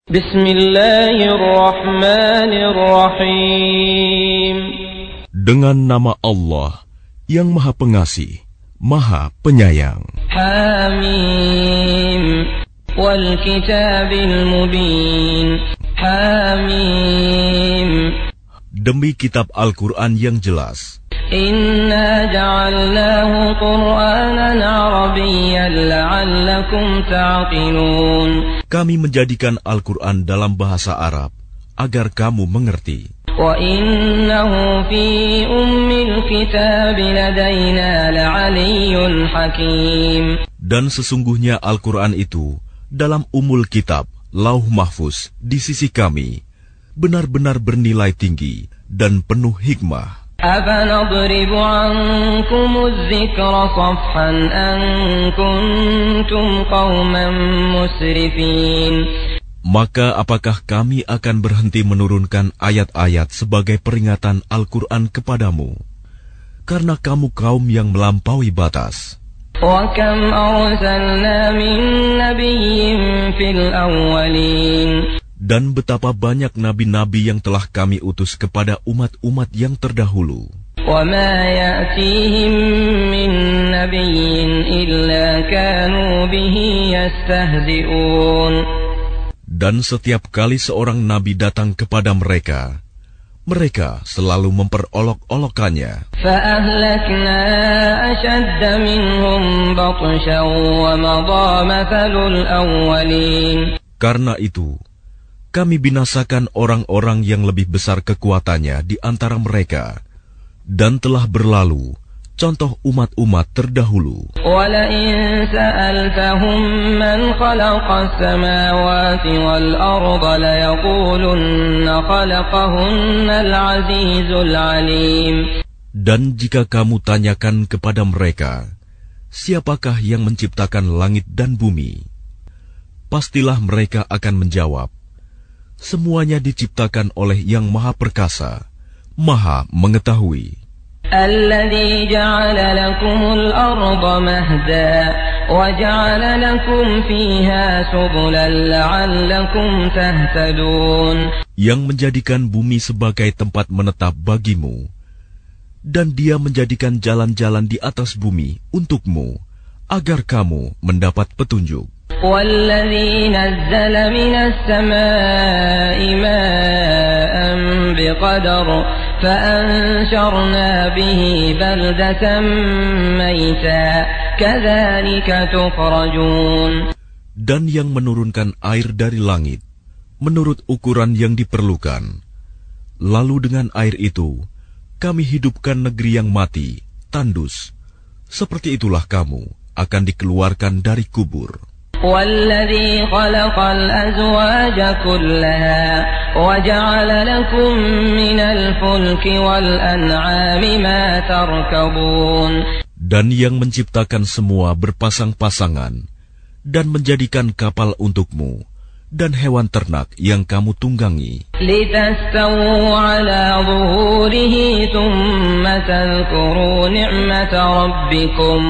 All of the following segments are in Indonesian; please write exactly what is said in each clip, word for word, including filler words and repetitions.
Bismillahirrahmanirrahim. Dengan nama Allah yang Maha Pengasih, Maha Penyayang. Hamim. Wal kitabil mubin. Hamim. Demi kitab Al-Quran yang jelas. Inna ja'alnahu Qur'anan Arabiyyan la'allakum ta'qilun. Kami menjadikan Al-Quran dalam bahasa Arab agar kamu mengerti. Wa innahu fi ummil kitab ladaina la'aliyyun hakim. Dan sesungguhnya Al-Quran itu dalam umul kitab, Lauh Mahfuz di sisi kami benar-benar bernilai tinggi dan penuh hikmah. أَفَنَضْرِبُ عَنْكُمُ الذِّكْرَ صَفْحًا أَنْ كُنْتُمْ قَوْمًا مُسْرِفِينَ. Maka apakah kami akan berhenti menurunkan ayat-ayat sebagai peringatan Al-Quran kepadamu, karena kamu kaum yang melampaui batas. وَكَمْ أَرْسَلْنَا مِنْ نَبِيٍّ فِي الْأَوَّلِينَ. Dan betapa banyak nabi-nabi yang telah kami utus kepada umat-umat yang terdahulu. وَمَا يَأْتِيهِمْ مِنْ نَبِيٍّ إِلَّا كَانُوا بِهِ يَسْتَهْزِئُونَ. Dan setiap kali seorang nabi datang kepada mereka, mereka selalu memperolok-olokannya. فَأَهْلَكْنَا أَشَدَّ مِنْهُمْ بَطْشًا وَمَضَى مَثَلُ الْأَوَّلِينَ. Karena itu, kami binasakan orang-orang yang lebih besar kekuatannya di antara mereka, dan telah berlalu contoh umat-umat terdahulu. وَلَئِن سَأَلْتَهُم مَّنْ خَلَقَ السَّمَاوَاتِ وَالْأَرْضَ لَيَقُولُنَّ خَلَقَهُنَّ الْعَزِيزُ الْعَلِيمُ. Dan jika kamu tanyakan kepada mereka, siapakah yang menciptakan langit dan bumi? Pastilah mereka akan menjawab, semuanya diciptakan oleh Yang Maha Perkasa, Maha Mengetahui. الذي جعل لكم الأرض مهدا وجعل لكم فيها سبلا لعلكم تهتدون. Yang menjadikan bumi sebagai tempat menetap bagimu, dan Dia menjadikan jalan-jalan di atas bumi untukmu, agar kamu mendapat petunjuk. وَالَّذِي نَزَّلَ مِنَ السَّمَاءِ مَاءً بِقَدَرٍ فَأَنشَرْنَا بِهِ بَلْدَةً مَيْتًا كَذَلِكَ تُخْرَجُونَ. Dan yang menurunkan air dari langit menurut ukuran yang diperlukan, lalu dengan air itu kami hidupkan negeri yang mati, tandus. Seperti itulah kamu akan dikeluarkan dari kubur. وَالَّذِي خَلَقَ الْأَزْوَاجَ كُلَّهَا وَجَعَلَ لَكُم مِّنَ الْفُلْكِ وَالْأَنْعَامِ مَا تَرْكَبُونَ. Dan yang menciptakan semua berpasang-pasangan dan menjadikan kapal untukmu dan hewan ternak yang kamu tunggangi. لِتَسْتَوُوا عَلَى ظُهُورِهِ ثُمَّ تَذْكُرُوا نِعْمَةَ رَبِّكُمْ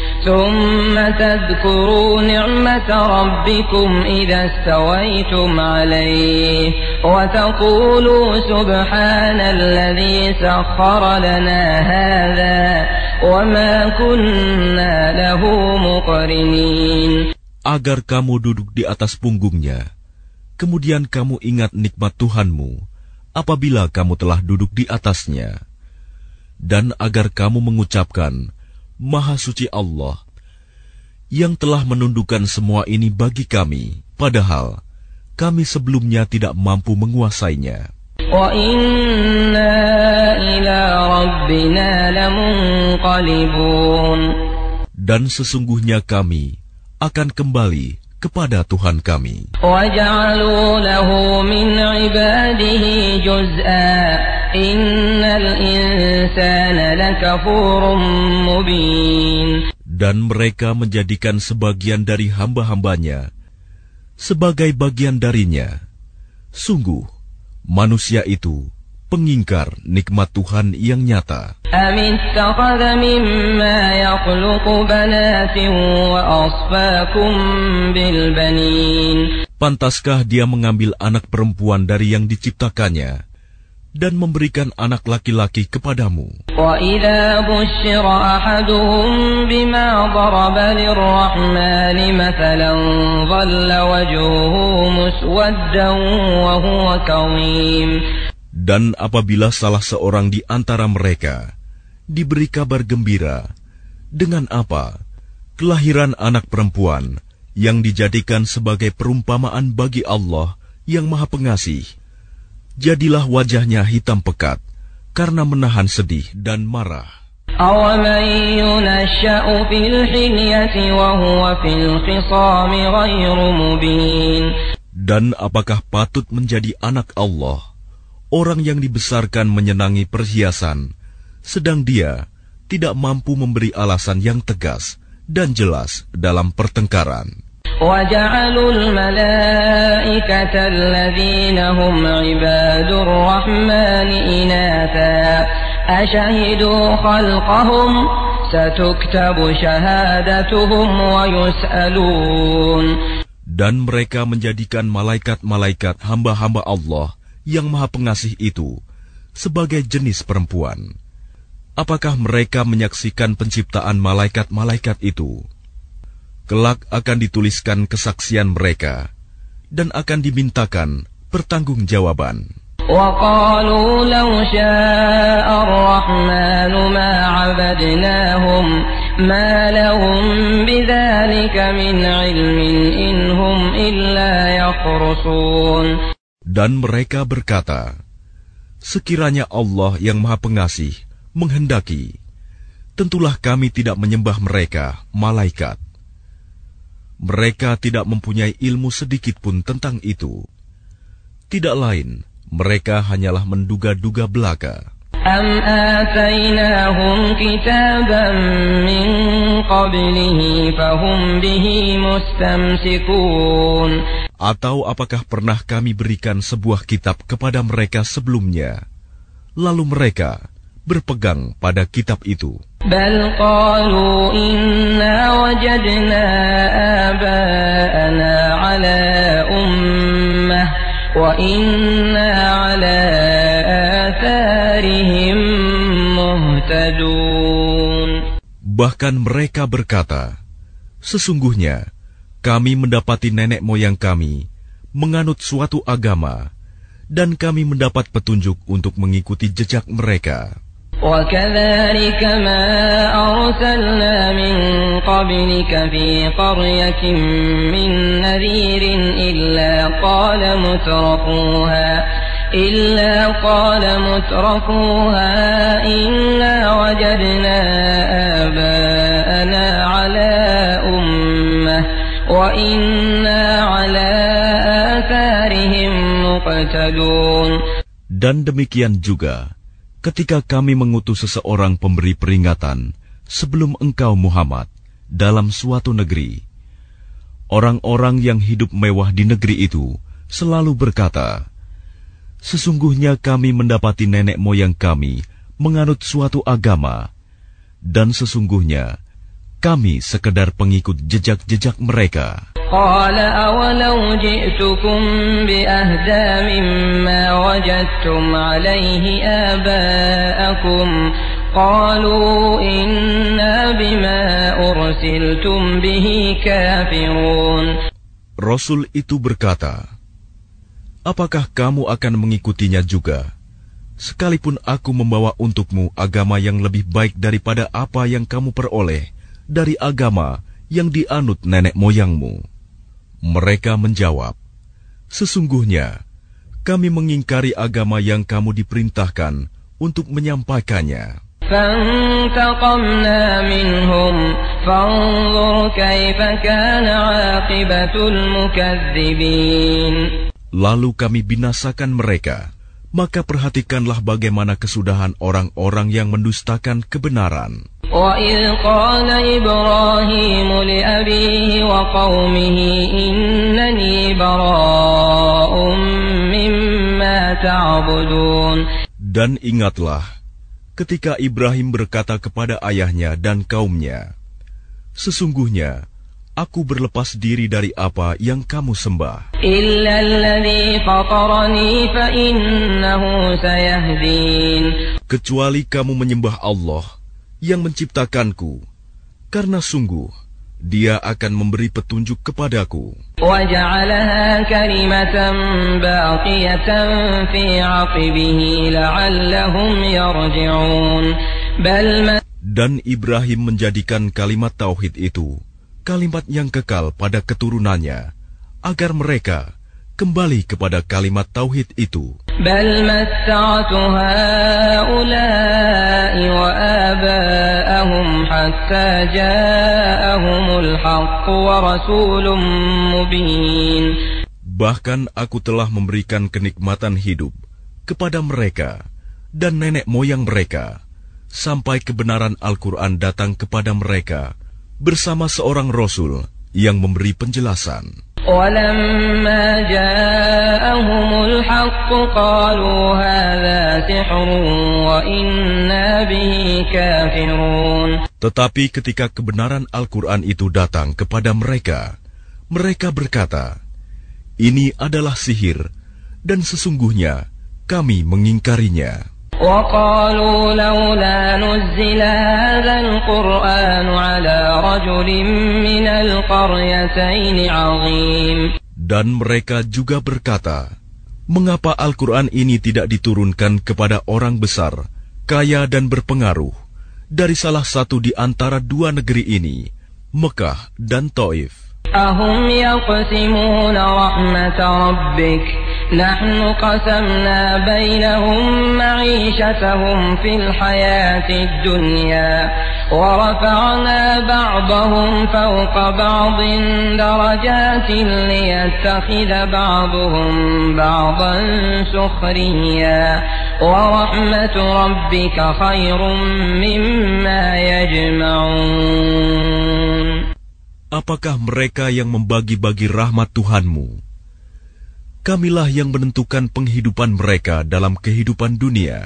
ثُمَّ تَذْكُرُوا نِعْمَةَ رَبِّكُمْ إِذَا اسْتَوَيْتُمْ عَلَيْهِ وَتَقُولُوا سُبْحَانَ الَّذِي سَخَّرَ لَنَا هَذَا وَمَا كُنَّا لَهُ مُقْرِنِينَ. Agar kamu duduk di atas punggungnya, kemudian kamu ingat nikmat Tuhanmu apabila kamu telah duduk di atasnya, dan agar kamu mengucapkan, Maha Suci Allah, yang telah menundukkan semua ini bagi kami, padahal kami sebelumnya tidak mampu menguasainya. وَإِنَّا إِلَى رَبِّنَا لَمُنْقَلِبُونَ. Dan sesungguhnya kami akan kembali kepada Tuhan kami. وَجَعَلُوا لَهُ مِنْ عِبَادِهِ جُزْءًا إِنَّ الْإِنسَانَ لَكَفُورٌ مُبِينٌ. Dan mereka menjadikan sebagian dari hamba-hambanya sebagai bagian darinya. Sungguh, manusia itu pengingkar nikmat Tuhan yang nyata. أم اتخذ مما يخلق بنات وأصفاكم بالبنين. Pantaskah dia mengambil anak perempuan dari yang diciptakannya dan memberikan anak laki-laki kepadamu? وَإِذَا بُشِّرَ أَحَدُهُم بِمَا ضَرَبَ لِلرَّحْمَنِ مَثَلًا ظَلَّ وَجْهُهُ مُسْوَدًّا وَهُوَ كَظِيمٌ. Dan apabila salah seorang di antara mereka diberi kabar gembira dengan apa? Kelahiran anak perempuan yang dijadikan sebagai perumpamaan bagi Allah yang Maha Pengasih, jadilah wajahnya hitam pekat karena menahan sedih dan marah. أَوَمَن يُنَشَّأُ فِي الْحِلْيَةِ وَهُوَ فِي الْخِصَامِ غَيْرُ مُبِينٍ. Dan apakah patut menjadi anak Allah orang yang dibesarkan menyenangi perhiasan, sedang dia tidak mampu memberi alasan yang tegas dan jelas dalam pertengkaran. وَجَعَلُوا الْمَلَائِكَةَ الَّذِينَ هُمْ عِبَادُ الرَّحْمَنِ إِنَاثًا أَشَهِدُوا خَلْقَهُمْ سَتُكْتَبُ شَهَادَتُهُمْ وَيُسْأَلُونَ. Dan mereka menjadikan malaikat-malaikat hamba-hamba Allah yang Maha Pengasih itu sebagai jenis perempuan. Apakah mereka menyaksikan penciptaan malaikat-malaikat itu? Kelak akan dituliskan kesaksian mereka dan akan dimintakan pertanggungjawaban. وَقَالُوا لَوْ شَاءَ الرَّحْمَنُ مَا عَبَدْنَاهُمْ مَا لَهُمْ بِذَلِكَ مِنْ عِلْمٍ إِنْ هُمْ إِلَّا يَخْرُصُونَ. Dan mereka berkata, sekiranya Allah yang Maha Pengasih menghendaki, tentulah kami tidak menyembah mereka, malaikat. Mereka tidak mempunyai ilmu sedikit pun tentang itu. Tidak lain, mereka hanyalah menduga-duga belaka. أَمْ آتَيْنَاهُمْ كِتَابًا مِّن قَبْلِهِ فَهُمْ بِهِ مُسْتَمْسِكُونَ. Atau apakah pernah kami berikan sebuah kitab kepada mereka sebelumnya, lalu mereka berpegang pada kitab itu? بَلْ قَالُوا إِنَّا وَجَدْنَا آبَاءَنَا عَلَى أُمَّةٍ وَإِنَّا عَلَى آثَارِهِم مُهْتَدُونَ. Bahkan mereka berkata, sesungguhnya kami mendapati nenek moyang kami menganut suatu agama, dan kami mendapat petunjuk untuk mengikuti jejak mereka. وَكَذَلِكَ مَا أَرْسَلْنَا مِن قَبْلِكَ فِي قَرْيَةٍ مِّن نَّذِيرٍ إِلَّا قَالَ مُتْرَفُوهَا إِلَّا قَالَ مُتْرَفُوهَا إِنَّا وَجَدْنَا آبَاءَنَا عَلَى أُمَّةٍ وَإِنَّا عَلَى آثَارِهِم مُقْتَدُونَ. Dan demikian juga ketika kami mengutus seseorang pemberi peringatan sebelum engkau Muhammad dalam suatu negeri, orang-orang yang hidup mewah di negeri itu selalu berkata, sesungguhnya kami mendapati nenek moyang kami menganut suatu agama, dan sesungguhnya kami sekedar pengikut jejak-jejak mereka. قال أولو جئتكم بأهدى مما وجدتم عليه آباءكم قالوا إنا بما أرسلتم به كافرون. Rasul itu berkata, apakah kamu akan mengikutinya juga, sekalipun aku membawa untukmu agama yang lebih baik daripada apa yang kamu peroleh dari agama yang dianut nenek moyangmu? Mereka menjawab, sesungguhnya kami mengingkari agama yang kamu diperintahkan untuk menyampaikannya. فانتقمنا منهم فانظر كيف كان عاقبة المكذبين. Lalu kami binasakan mereka, maka perhatikanlah bagaimana kesudahan orang-orang yang mendustakan kebenaran. وَإِذْ قَالَ إِبْرَاهِيمُ لِأَبِيهِ وَقَوْمِهِ إِنَّنِي بَرَاءٌ مِّمَّا تَعْبُدُونَ. Dan ingatlah ketika Ibrahim berkata kepada ayahnya dan kaumnya, "Sesungguhnya aku berlepas diri dari apa yang kamu sembah. إِلَّا الَّذِي فَطَرَنِي فَإِنَّهُ سَيَهْدِينِ." Kecuali kamu menyembah Allah yang menciptakanku, karena sungguh Dia akan memberi petunjuk kepadaku. وَجَعَلَهَا كَلِمَةً بَاقِيَةً فِي عَقِبِهِ لَعَلَّهُمْ يَرْجِعُونَ. بَلْ Dan Ibrahim menjadikan kalimat tauhid itu kalimat yang kekal pada keturunannya, agar mereka kembali kepada kalimat tauhid itu. بَلْ مَتَّعْتُ هَؤُلَاءِ وَآبَاءَهُمْ حَتَّى جَاءَهُمُ الْحَقُّ وَرَسُولٌ مُبِينٌ. Bahkan aku telah memberikan kenikmatan hidup kepada mereka dan nenek moyang mereka, sampai kebenaran Al-Quran datang kepada mereka bersama seorang Rasul yang memberi penjelasan. وَلَمَّا جَاءَهُمُ الْحَقُّ قَالُوا هَذَا سِحْرٌ وَإِنَّا بِهِ كَافِرُونَ. Tetapi ketika kebenaran Al-Quran itu datang kepada mereka, mereka berkata, "Ini adalah sihir, dan sesungguhnya kami mengingkarinya." وَقَالُوا لَوْلَا نُزِّلَ هَذَا الْقُرْآنُ عَلَى رَجُلٍ مِّنَ الْقَرْيَتَيْنِ عَظِيمٍ. Dan mereka juga berkata, "Mengapa Al-Quran ini tidak diturunkan kepada orang besar, kaya dan berpengaruh, dari salah satu di antara dua negeri ini, Mekah dan Taif?" أَهُمْ يَقْسِمُونَ رَحْمَةَ رَبِّكَ نَحْنُ قَسَمْنَا بَيْنَهُمْ مَعِيشَتَهُمْ فِي الْحَيَاةِ الدُّنْيَا وَرَفَعْنَا بَعْضَهُمْ فَوْقَ بَعْضٍ دَرَجَاتٍ لِيَتَّخِذَ بَعْضُهُمْ بَعْضًا سُخْرِيًّا وَرَحْمَةُ رَبِّكَ خَيْرٌ مِّمَّا يَجْمَعُونَ. Apakah mereka yang membagi-bagi rahmat Tuhanmu? Kamilah yang menentukan penghidupan mereka dalam kehidupan dunia.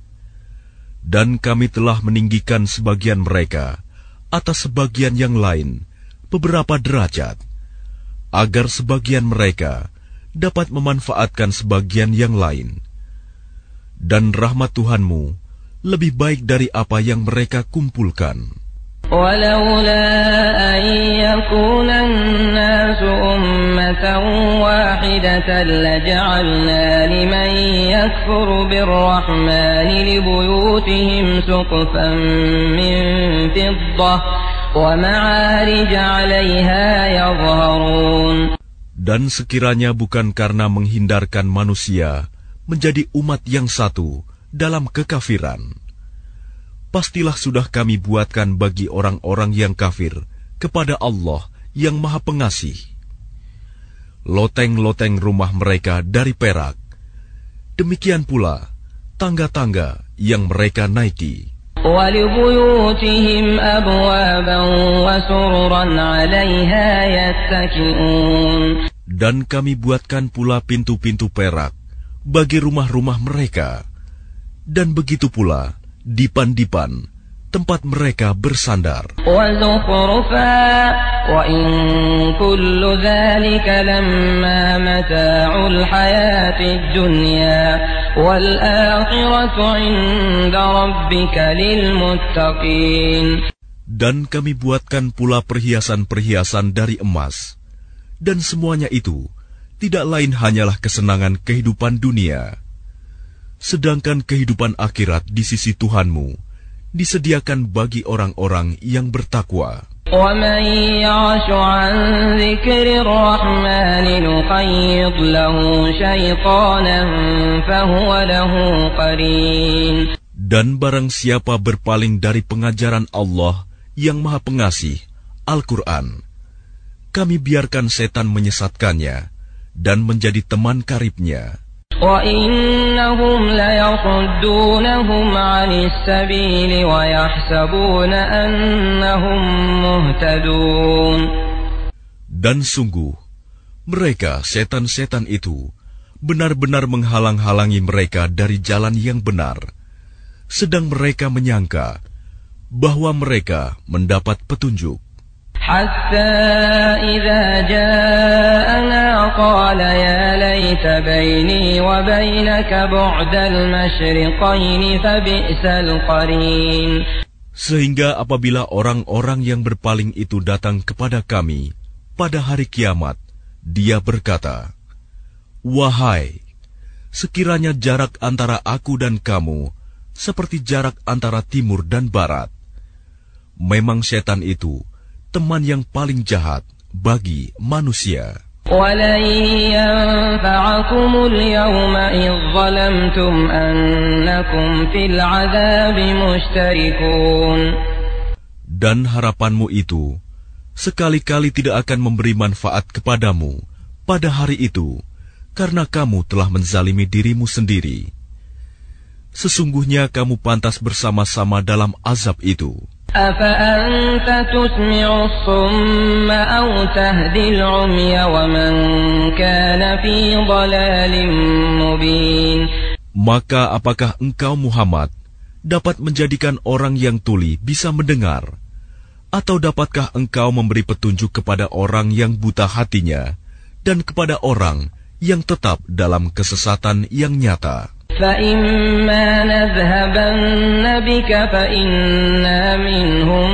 Dan kami telah meninggikan sebagian mereka atas sebagian yang lain beberapa derajat, agar sebagian mereka dapat memanfaatkan sebagian yang lain. Dan rahmat Tuhanmu lebih baik dari apa yang mereka kumpulkan. ولولا أن يكون الناس أمة واحدة لجعلنا لمن يكفر بالرحمن لبيوتهم سقفا من فضة ومعارج عليها يظهرون. Dan sekiranya bukan karena menghindarkan manusia menjadi umat yang satu dalam kekafiran, pastilah sudah kami buatkan bagi orang-orang yang kafir kepada Allah yang Maha Pengasih loteng-loteng rumah mereka dari perak, demikian pula tangga-tangga yang mereka naiki. وَلِبُيُوتِهِمْ أَبْوَابًا وَسُرُرًا عَلَيْهَا يَتَّكِئُونَ. Dan kami buatkan pula pintu-pintu perak bagi rumah-rumah mereka, dan begitu pula dipan-dipan tempat mereka bersandar. وَزُخْرُفًا وَإِن كُلُّ ذَلِكَ لَمَّا مَتَاعُ الْحَيَاةِ الدُّنْيَا وَالْآخِرَةُ عِندَ رَبِّكَ لِلْمُتَّقِينَ. Dan kami buatkan pula perhiasan-perhiasan dari emas, dan semuanya itu tidak lain hanyalah kesenangan kehidupan dunia. Sedangkan kehidupan akhirat di sisi Tuhanmu disediakan bagi orang-orang yang bertakwa. وَمَنْ يَعْشُ عَنْ ذِكْرِ الرَّحْمَنِ نُقَيِّضْ لَهُ شَيْطَانًا فَهُوَ لَهُ قَرِينٌ. Dan barang siapa berpaling dari pengajaran Allah yang Maha Pengasih, Al-Quran, kami biarkan setan menyesatkannya dan menjadi teman karibnya. وَإِنَّهُمْ لَيَصُدُّونَهُمْ عَنِ السَّبِيلِ وَيَحْسَبُونَ أَنَّهُمْ مُهْتَدُونَ. Dan sungguh, mereka setan-setan itu benar-benar menghalang-halangi mereka dari jalan yang benar, sedang mereka menyangka bahwa mereka mendapat petunjuk. حتى إذا جاءنا قال يا ليت بيني وبينك بعد المشرقين فبئس القرين. Sehingga apabila orang-orang yang berpaling itu datang kepada kami pada hari kiamat, dia berkata, "Wahai, sekiranya jarak antara aku dan kamu seperti jarak antara timur dan barat." Memang setan itu teman yang paling jahat bagi manusia. وَلَنْ يَنْفَعَكُمُ الْيَوْمَ إِذْ ظَلَمْتُمْ أَنَّكُمْ فِي الْعَذَابِ مُشْتَرِكُونَ. Dan harapanmu itu sekali-kali tidak akan memberi manfaat kepadamu pada hari itu, karena kamu telah menzalimi dirimu sendiri. Sesungguhnya kamu pantas bersama-sama dalam azab itu. أَفَأَنْتَ تُسْمِعُ الصُّمَّ أَوْ تَهْدِي الْعُمْيَ وَمَنْ كَانَ فِي ضَلَالٍ مُبِينٍ. Maka apakah engkau Muhammad dapat menjadikan orang yang tuli bisa mendengar? Atau dapatkah engkau memberi petunjuk kepada orang yang buta hatinya dan kepada orang yang tetap dalam kesesatan yang nyata? فَإِمَّا نَذْهَبَنَّ بِكَ فَإِنَّا مِنْهُمْ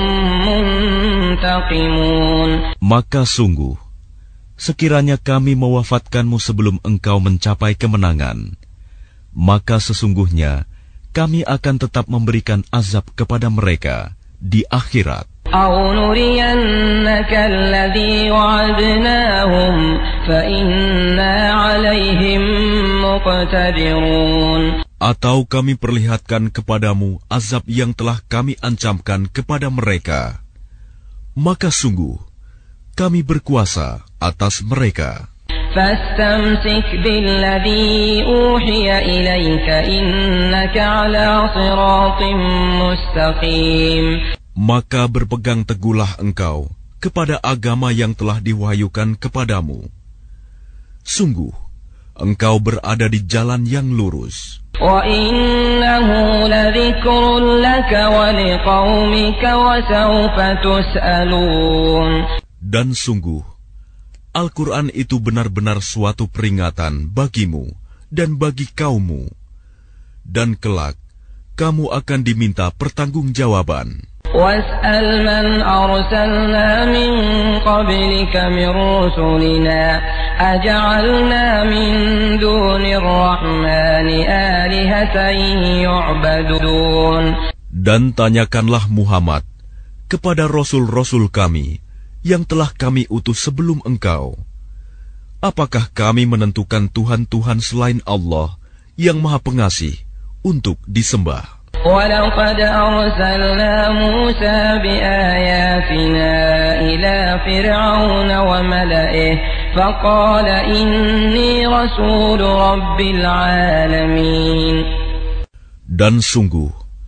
مُنْتَقِمُونَ. Maka sungguh, sekiranya kami mewafatkanmu sebelum engkau mencapai kemenangan, maka sesungguhnya kami akan tetap memberikan azab kepada mereka di akhirat. أَوْ نُرِيَنَّكَ الَّذِي وَعَدْنَاهُمْ فَإِنَّا عَلَيْهِمْ مُقْتَدِرُونَ. Atau kami perlihatkan kepadamu azab yang telah kami ancamkan kepada mereka, maka sungguh kami berkuasa atas mereka. فَاسْتَمْسِكْ بِالَّذِي أُوحِيَ إِلَيْكَ إِنَّكَ عَلَى صِرَاطٍ مُسْتَقِيمٍ. Maka berpegang teguhlah engkau kepada agama yang telah diwahyukan kepadamu. Sungguh, engkau berada di jalan yang lurus. وَإِنَّهُ لَذِكْرٌ لَكَ وَلِقَوْمِكَ وَسَوْفَ تُسْأَلُونَ. Dan sungguh, Al-Quran itu benar-benar suatu peringatan bagimu dan bagi kaummu. Dan kelak, kamu akan diminta pertanggungjawaban. وَاسْأَلْ مَنْ أَرْسَلْنَا مِنْ قَبْلِكَ مِنْ رُسُلِنَا أَجَعَلْنَا مِنْ دُونِ الرَّحْمَنِ آلِهَةً يُعْبَدُونَ. Dan tanyakanlah Muhammad kepada rasul-rasul kami yang telah kami utus sebelum engkau, apakah kami menentukan Tuhan-Tuhan selain Allah yang Maha Pengasih untuk disembah? وَلَقَدْ أَرْسَلْنَا مُوسَى بِآيَاتِنَا إِلَى فِرْعَوْنَ وَمَلَئِهِ فَقَالَ إِنِّي رَسُولُ رَبِّ الْعَالَمِينَ. Dan sungguh,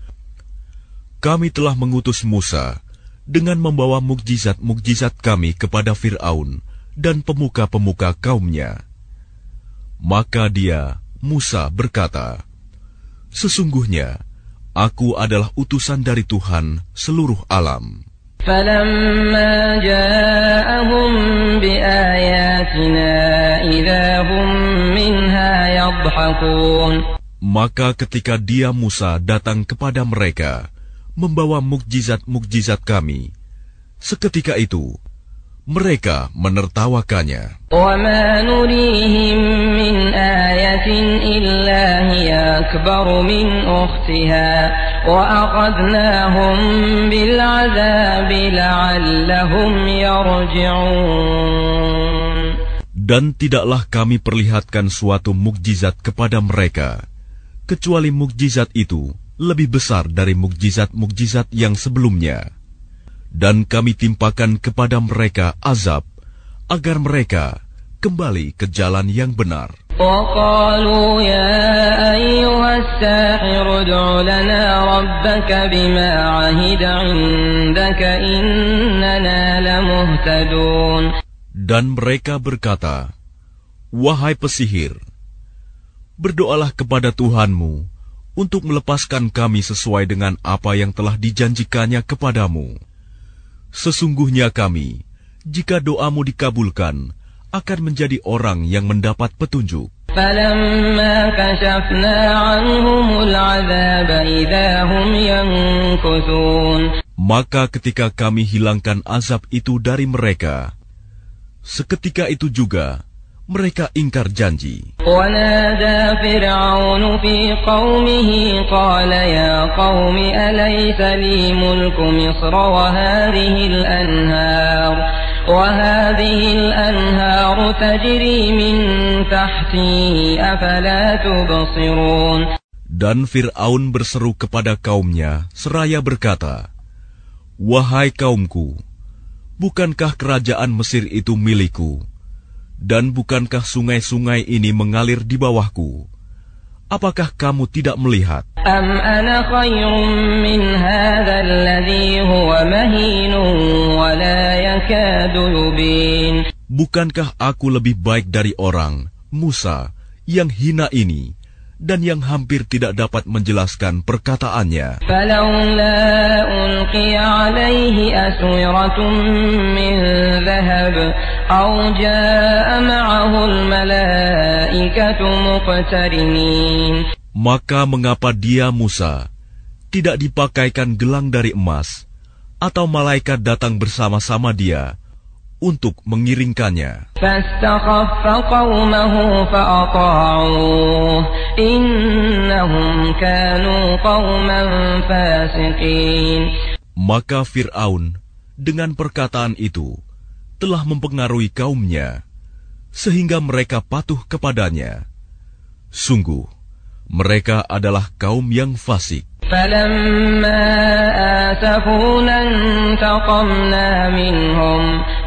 kami telah mengutus Musa dengan membawa mukjizat-mukjizat kami kepada Fir'aun dan pemuka-pemuka kaumnya. Maka dia, Musa, berkata, "Sesungguhnya, Aku adalah utusan dari Tuhan seluruh alam." فَلَمَّا جَاءَهُم بِآيَاتِنَا إِذَا هُم مِّنْهَا يَضْحَكُونَ. Maka ketika dia Musa datang kepada mereka membawa mukjizat-mukjizat kami, seketika itu mereka menertawakannya. وَمَا نُرِيهِم مِّنْ آيَةٍ إِلَّا هِيَ أَكْبَرُ مِنْ أُخْتِهَا وَأَخَذْنَاهُمْ بِالْعَذَابِ لَعَلَّهُمْ يَرْجِعُونَ. Dan tidaklah kami perlihatkan suatu mukjizat kepada mereka, kecuali mukjizat itu lebih besar dari mukjizat-mukjizat yang sebelumnya. Dan kami timpakan kepada mereka azab, agar mereka kembali ke jalan yang benar. وَقَالُوا يَا أَيُّهَا السَّاحِرُ ادْعُ لَنَا رَبَّكَ بِمَا عَهِدَ عِندَكَ إِنَّنَا لَمُهْتَدُونَ. Dan mereka berkata, "Wahai pesihir, berdoalah kepada Tuhanmu untuk melepaskan kami sesuai dengan apa yang telah dijanjikannya kepadamu. Sesungguhnya kami, jika doamu dikabulkan, akan menjadi orang yang mendapat petunjuk. فَلَمَّا كَشَفْنَا عَنْهُمُ الْعَذَابَ إِذَا هُمْ يَنكُثُونَ. Maka ketika kami hilangkan azab itu dari mereka, seketika itu juga mereka ingkar janji. وَنَادَى فِرْعَوْنُ فِي قَوْمِهِ قَالَ يَا قَوْمِ أَلَيْسَ لِي مُلْكُ مِصْرَ وَهَٰذِهِ الْأَنْهَارُ وَهَٰذِهِ الْأَنْهَارُ تَجْرِي مِن تَحْتِي أَفَلَا تُبْصِرُونَ. Dan Fir'aun berseru kepada kaumnya seraya berkata, "Wahai kaumku, bukankah kerajaan Mesir itu milikku? Dan bukankah sungai-sungai ini mengalir di bawahku? Apakah kamu tidak melihat? أَمْ أَنَا خَيْرٌ مِّنْ هَٰذَا الَّذِي هُوَ مَهِينٌ وَلَا يَكَادُ يُبِينُ. Bukankah aku lebih baik dari orang, Musa, yang hina ini, dan yang hampir tidak dapat menjelaskan perkataannya?" فَلَوْلَا أُلْقِيَ عَلَيْهِ أَسْوِرَةٌ مِّن ذَهَبٍ أَوْ جَاءَ مَعَهُ الْمَلَائِكَةُ مُقْتَرِنِينَ. Maka mengapa dia, Musa, tidak dipakaikan gelang dari emas, atau malaikat datang bersama-sama dia untuk mengiringkannya? فَاسْتَخَفَّ قَوْمَهُ فَأَطَاعُوهُ إِنَّهُمْ كَانُوا قَوْمًا فَاسِقِينَ. Maka Fir'aun dengan perkataan itu telah mempengaruhi kaumnya, sehingga mereka patuh kepadanya. Sungguh, mereka adalah kaum yang fasik. فَلَمَّا آسَفُونَا انتَقَمْنَا مِنْهُمْ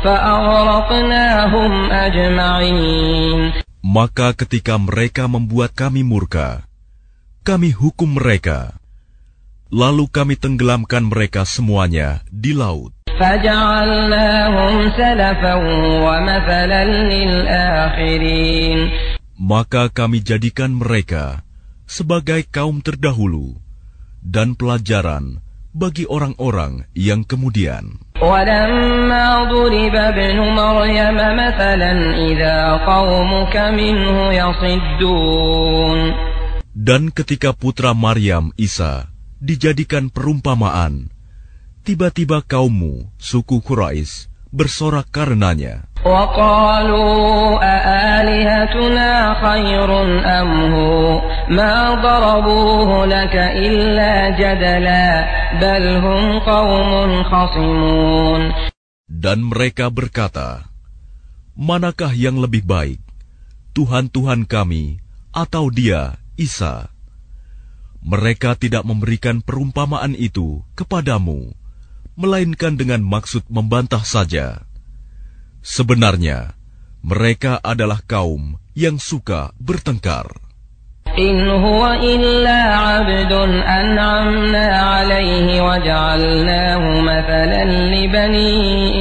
فَأَغْرَقْنَاهُمْ أَجْمَعِينَ. Maka ketika mereka membuat kami murka, kami hukum mereka, lalu kami tenggelamkan mereka semuanya di laut. فَجَعَلْنَاهُمْ سَلَفًا وَمَثَلًا لِلْآخِرِينَ. Maka kami jadikan mereka sebagai kaum terdahulu dan pelajaran bagi orang-orang yang kemudian. وَلَمَّا ضُرِبَ ابْنُ مَرْيَمَ مَثَلًا إِذَا قَوْمُكَ مِنْهُ يَصِدُّونَ. Dan ketika putra Maryam, Isa, dijadikan perumpamaan, tiba-tiba kaummu, suku Quraisy, bersorak karenanya. وَقَالُوا أَآلِهَتُنَا خَيْرٌ أَمْ هُوَ مَا ضَرَبُوهُ لَكَ إِلَّا جَدَلًا بَلْ هُمْ قَوْمٌ خَصِمُونَ. Dan mereka berkata, "Manakah yang lebih baik, Tuhan-Tuhan kami atau dia, Isa?" Mereka tidak memberikan perumpamaan itu kepadamu, melainkan dengan maksud membantah saja. Sebenarnya, mereka adalah kaum yang suka bertengkar. إِنْ هُوَ إِلَّا عَبْدٌ أَنْعَمْنَا عَلَيْهِ وَجَعَلْنَاهُ مَثَلًا لِبَنِي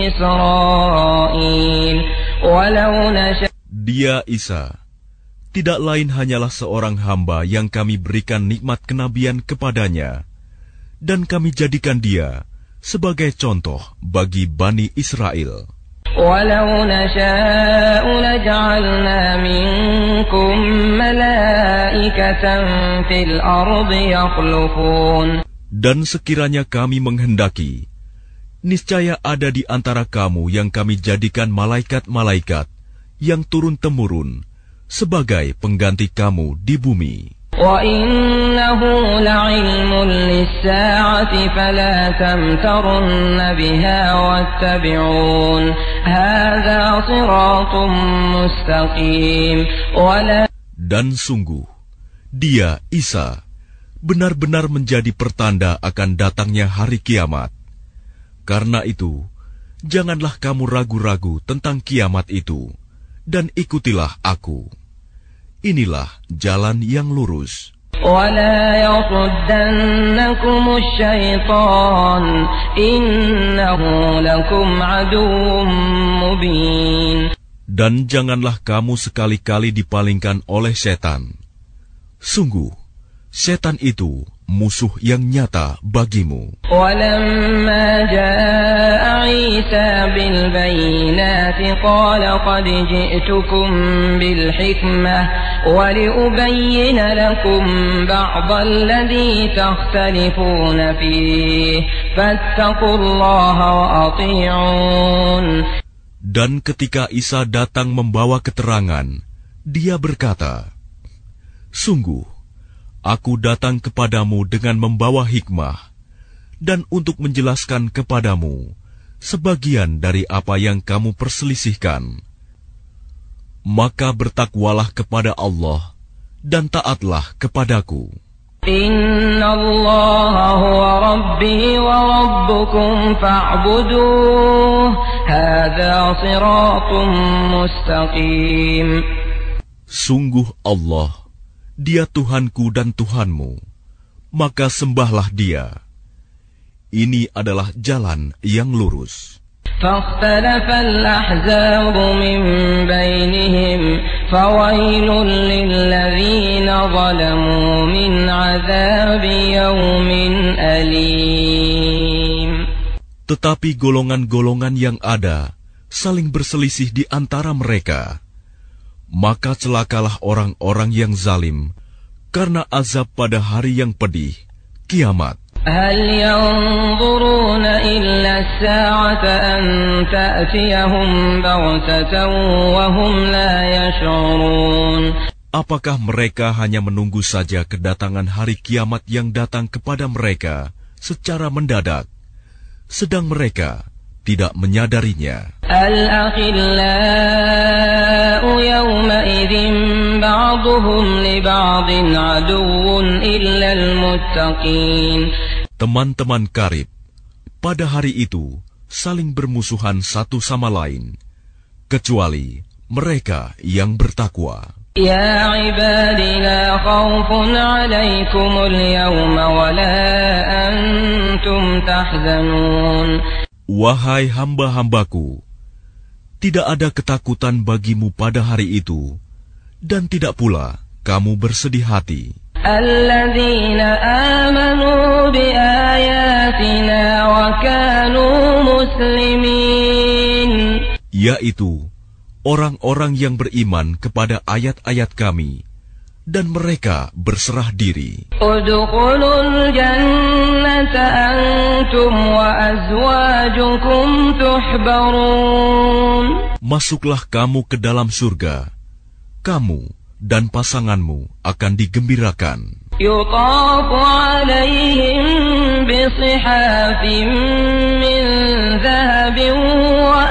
إِسْرَائِيلَ وَلَوْ نَشَاءُ. Dia, Isa, tidak lain hanyalah seorang hamba yang kami berikan nikmat kenabian kepadanya, dan kami jadikan dia sebagai contoh bagi Bani Israel. وَلَوْ نَشَاءُ لَجَعَلْنَا مِنكُم مَّلَائِكَةً فِي الْأَرْضِ يَخْلُفُونَ. Dan sekiranya kami menghendaki, niscaya ada di antara kamu yang kami jadikan malaikat-malaikat yang turun-temurun sebagai pengganti kamu di bumi. وَإِنَّهُ لَعِلْمٌ لِلسَّاعَةِ فَلَا تَمْتَرُنَّ بِهَا وَاتَّبِعُونِ هَذَا صِرَاطٌ مُسْتَقِيمٌ. Dan sungguh, dia, Isa, benar-benar menjadi pertanda akan datangnya hari kiamat. Karena itu, janganlah kamu ragu-ragu tentang kiamat itu, dan ikutilah aku. Inilah jalan yang lurus. وَلَا يَصُدَّنَّكُمُ الشَّيْطَانُ إِنَّهُ لَكُمْ عَدُوٌّ مُّبِينٌ. Dan janganlah kamu sekali-kali dipalingkan oleh setan. Sungguh, setan itu musuh yang nyata bagimu. وَلَمَّا جَاءَ عِيسَى بِالْبَيِّنَاتِ قَالَ قَدْ جِئْتُكُم بِالْحِكْمَةِ وَلِأُبَيِّنَ لَكُم بَعْضَ الَّذِي تَخْتَلِفُونَ فِيهِ فَاتَّقُوا اللَّهَ وَأَطِيعُونِ. Dan ketika Isa datang membawa keterangan, dia berkata, sungguh, aku datang kepadamu dengan membawa hikmah, dan untuk menjelaskan kepadamu sebagian dari apa yang kamu perselisihkan. Maka bertakwalah kepada Allah, dan taatlah kepadaku. Inna Allaha huwa Rabbi wa Rabbukum fa'buduh, hadha siratun mustaqim. Sungguh Allah, Dia Tuhanku dan Tuhanmu, maka sembahlah Dia. Ini adalah jalan yang lurus. فاختلف الأحزاب من بينهم فويل للذين ظلموا من عذاب يوم أليم. Tetapi golongan-golongan yang ada saling berselisih di antara mereka. Maka celakalah orang-orang yang zalim karena azab pada hari yang pedih, kiamat. هل ينظرون إلا الساعة أن تأتيهم بغتة وهم لا يشعرون. Apakah mereka hanya menunggu saja kedatangan hari kiamat yang datang kepada mereka secara mendadak, sedang mereka tidak menyadarinya? Al-akhillau yawma'idhin ba'duhum li ba'din aduwwun illa al-muttaqin. Teman-teman karib pada hari itu saling bermusuhan satu sama lain, kecuali mereka yang bertakwa. Ya ibadi la khawfun alaikumul yawma wa la antum tahzanun. Wahai hamba-hambaku, tidak ada ketakutan bagimu pada hari itu, dan tidak pula kamu bersedih hati. Alladzina amanu biayatina wa kanu muslimin. Yaitu orang-orang yang beriman kepada ayat-ayat kami, dan mereka berserah diri. Udkhulul jannata antum wa azwajukum tuhbarun. Masuklah kamu ke dalam surga, kamu dan pasanganmu akan digembirakan. Yutafu alaihim bisihafin min dhahabin wa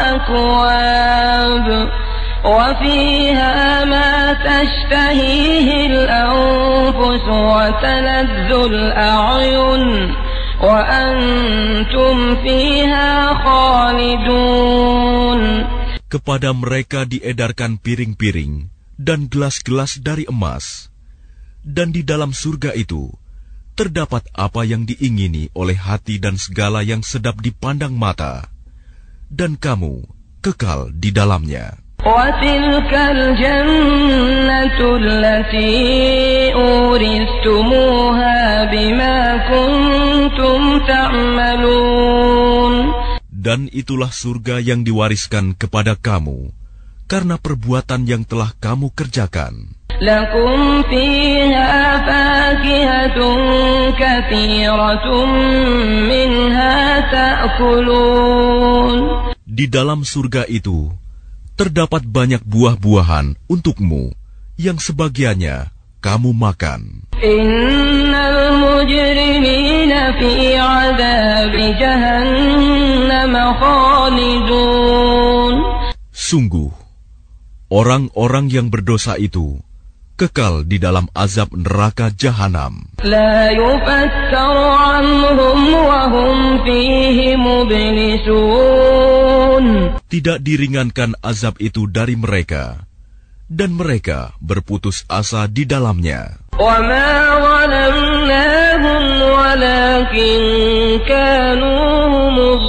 akwab wa fiha ma tashtahihi al-anfus wa taladhdhu al-a'yun wa antum fiha khalidun. Kepada mereka diedarkan piring-piring dan gelas-gelas dari emas, dan di dalam surga itu terdapat apa yang diingini oleh hati dan segala yang sedap dipandang mata, dan kamu kekal di dalamnya. وَتِلْكَ الْجَنَّةُ الَّتِي أُورِثْتُمُوهَا بِمَا كُنْتُمْ تَعْمَلُونَ. Dan itulah surga yang diwariskan kepada kamu karena perbuatan yang telah kamu kerjakan. Lakum fiha fakihatun katsiratun minha ta'kulun. Di dalam surga itu terdapat banyak buah-buahan untukmu yang sebagiannya kamu makan. Innal mujrimina fi 'adzabi jahannam khalidun. Sungguh orang-orang yang berdosa itu kekal di dalam azab neraka jahanam. La yufattaru anhum wa hum fihi mublisun. Tidak diringankan azab itu dari mereka, dan mereka berputus asa di dalamnya. Wa ma zalamnahum walakin kanu humuz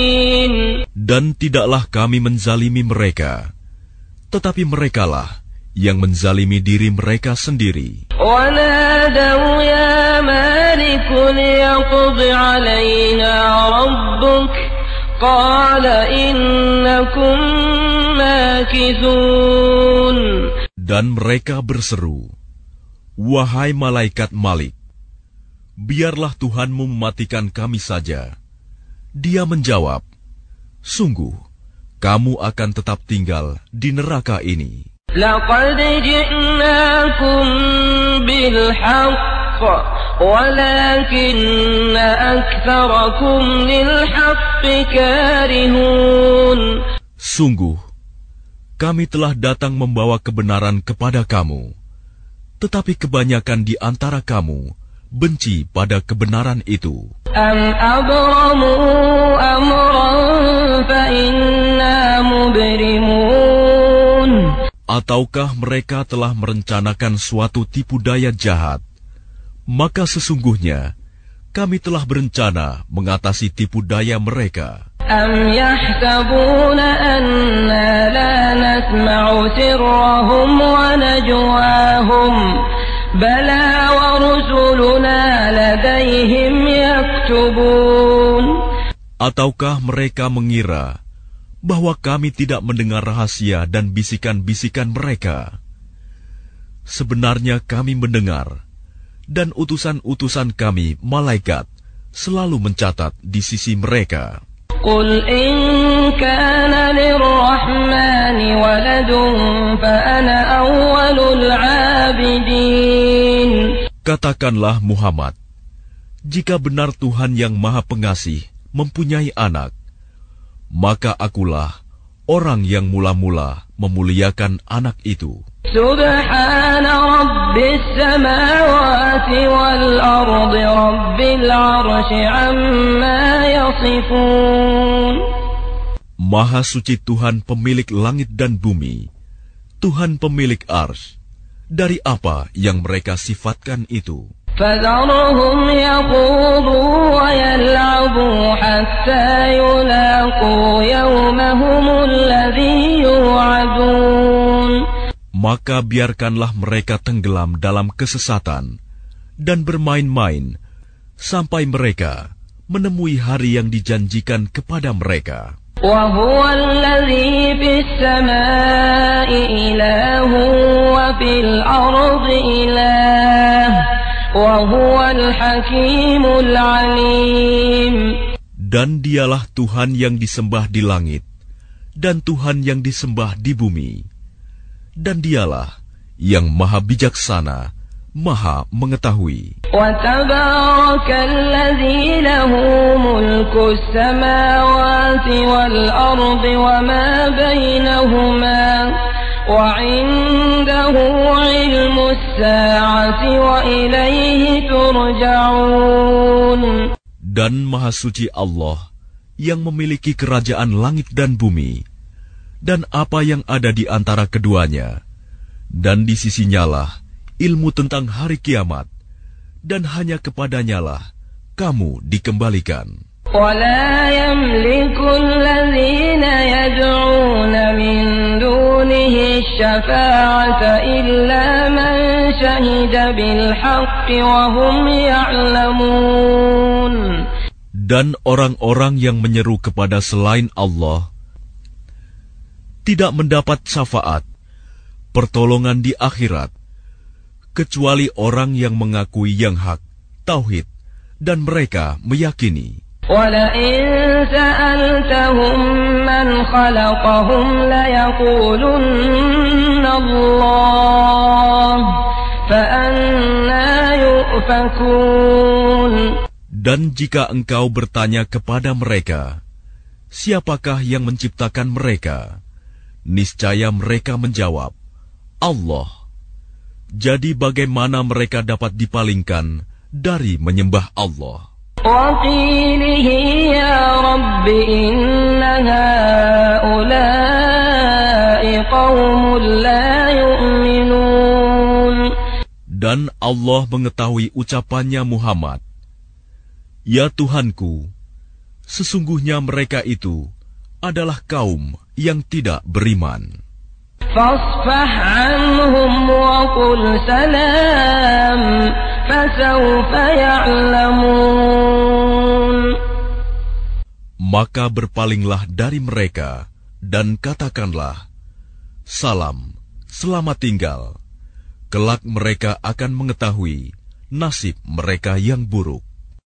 zalimin. Dan tidaklah kami menzalimi mereka, tetapi merekalah yang menzalimi diri mereka sendiri. وَنَادَوْا يَا مَالِكُ لِيَقْضِ عَلَيْنَا رَبُّكَ قَالَ إِنَّكُمْ مَاكِثُونَ. Dan mereka berseru, "Wahai malaikat Malik, biarlah Tuhanmu mematikan kami saja." Dia menjawab, "Sungguh, kamu akan tetap tinggal di neraka ini." لَقَدْ جِئْنَاكُمْ بِالْحَقِّ وَلَكِنَّ أَكْثَرَكُمْ لِلْحَقِّ كَارِهُونَ. Sungguh, kami telah datang membawa kebenaran kepada kamu, tetapi kebanyakan di antara kamu benci pada kebenaran itu. أَمْ أَبْرَمُوا أَمْرًا فَإِنَّا مُبْرِمُونَ. Ataukah mereka telah merencanakan suatu tipu daya jahat, maka sesungguhnya kami telah berencana mengatasi tipu daya mereka. أَمْ يَحْسَبُونَ أَنَّا لَا نَسْمَعُ سِرَّهُمْ وَنَجْوَاهُمْ بَلَى وَرُسُلُنَا لَدَيْهِمْ يَكْتُبُونَ. Ataukah mereka mengira bahwa kami tidak mendengar rahasia dan bisikan-bisikan mereka? Sebenarnya kami mendengar, dan utusan-utusan kami, malaikat, selalu mencatat di sisi mereka. قُلْ إِنْ كَانَ لِلرَّحْمَنِ وَلَدٌ فَأَنَا أَوَّلُ الْعَابِدِينَ. Katakanlah Muhammad, jika benar Tuhan yang Maha Pengasih mempunyai anak, maka akulah orang yang mula-mula memuliakan anak itu. Subhana Rabbis samawati wal ardi Rabbil arsy amma yasifun. Maha suci Tuhan pemilik langit dan bumi, Tuhan pemilik arsy, dari apa yang mereka sifatkan itu. فَذَرْهُمْ يَخُوضُوا وَيَلْعَبُوا حَتَّى يُلَاقُوا يَوْمَهُمُ الَّذِي يُوعَدُونَ. Maka biarkanlah mereka tenggelam dalam kesesatan dan bermain-main sampai mereka menemui hari yang dijanjikan kepada mereka. وَهُوَ الَّذِي فِي السَّمَاءِ إِلَٰهٌ وَفِي الْأَرْضِ إِلَٰهٌ Wahuwal Hakimul Alim. Dan dialah Tuhan yang disembah di langit dan Tuhan yang disembah di bumi, dan dialah yang maha bijaksana, maha mengetahui. Wa tabarakalladzi lahu mulkus samawati wal ardi wa ma bainahuma wa 'indahu 'ilmus sa'ati wa ilaihi turja'un. Dan maha suci Allah yang memiliki kerajaan langit dan bumi dan apa yang ada di antara keduanya, dan di sisinyalah ilmu tentang hari kiamat, dan hanya kepadanyalah kamu dikembalikan. وَلَا يَمْلِكُ الَّذِينَ يَدْعُونَ مِن دُونِهِ الشَّفَاعَةَ إِلَّا مَن شَهِدَ بِالْحَقِّ وَهُمْ يَعْلَمُونَ. Dan orang-orang yang menyeru kepada selain Allah tidak mendapat syafaat, pertolongan di akhirat, kecuali orang yang mengakui yang hak, tauhid, dan mereka meyakini. وَلَئِن سَأَلْتَهُم مَّنْ خَلَقَهُمْ لَيَقُولُنَّ اللَّهُ فَأَنَّىٰ يُؤْفَكُونَ. Dan jika engkau bertanya kepada mereka, siapakah yang menciptakan mereka? Niscaya mereka menjawab, Allah. Jadi bagaimana mereka dapat dipalingkan dari menyembah Allah? وَقِيلِهِ يَا رَبِّ إِنَّ هَٰؤُلَاءِ قَوْمٌ لَّا يُؤْمِنُونَ. Dan Allah mengetahui ucapannya Muhammad, Ya Tuhanku, sesungguhnya mereka itu adalah kaum yang tidak beriman. فاصفح عنهم وقل سلام فسوف يعلمون. Maka berpalinglah dari mereka dan katakanlah, salam, selamat tinggal. Kelak mereka akan mengetahui nasib mereka yang buruk.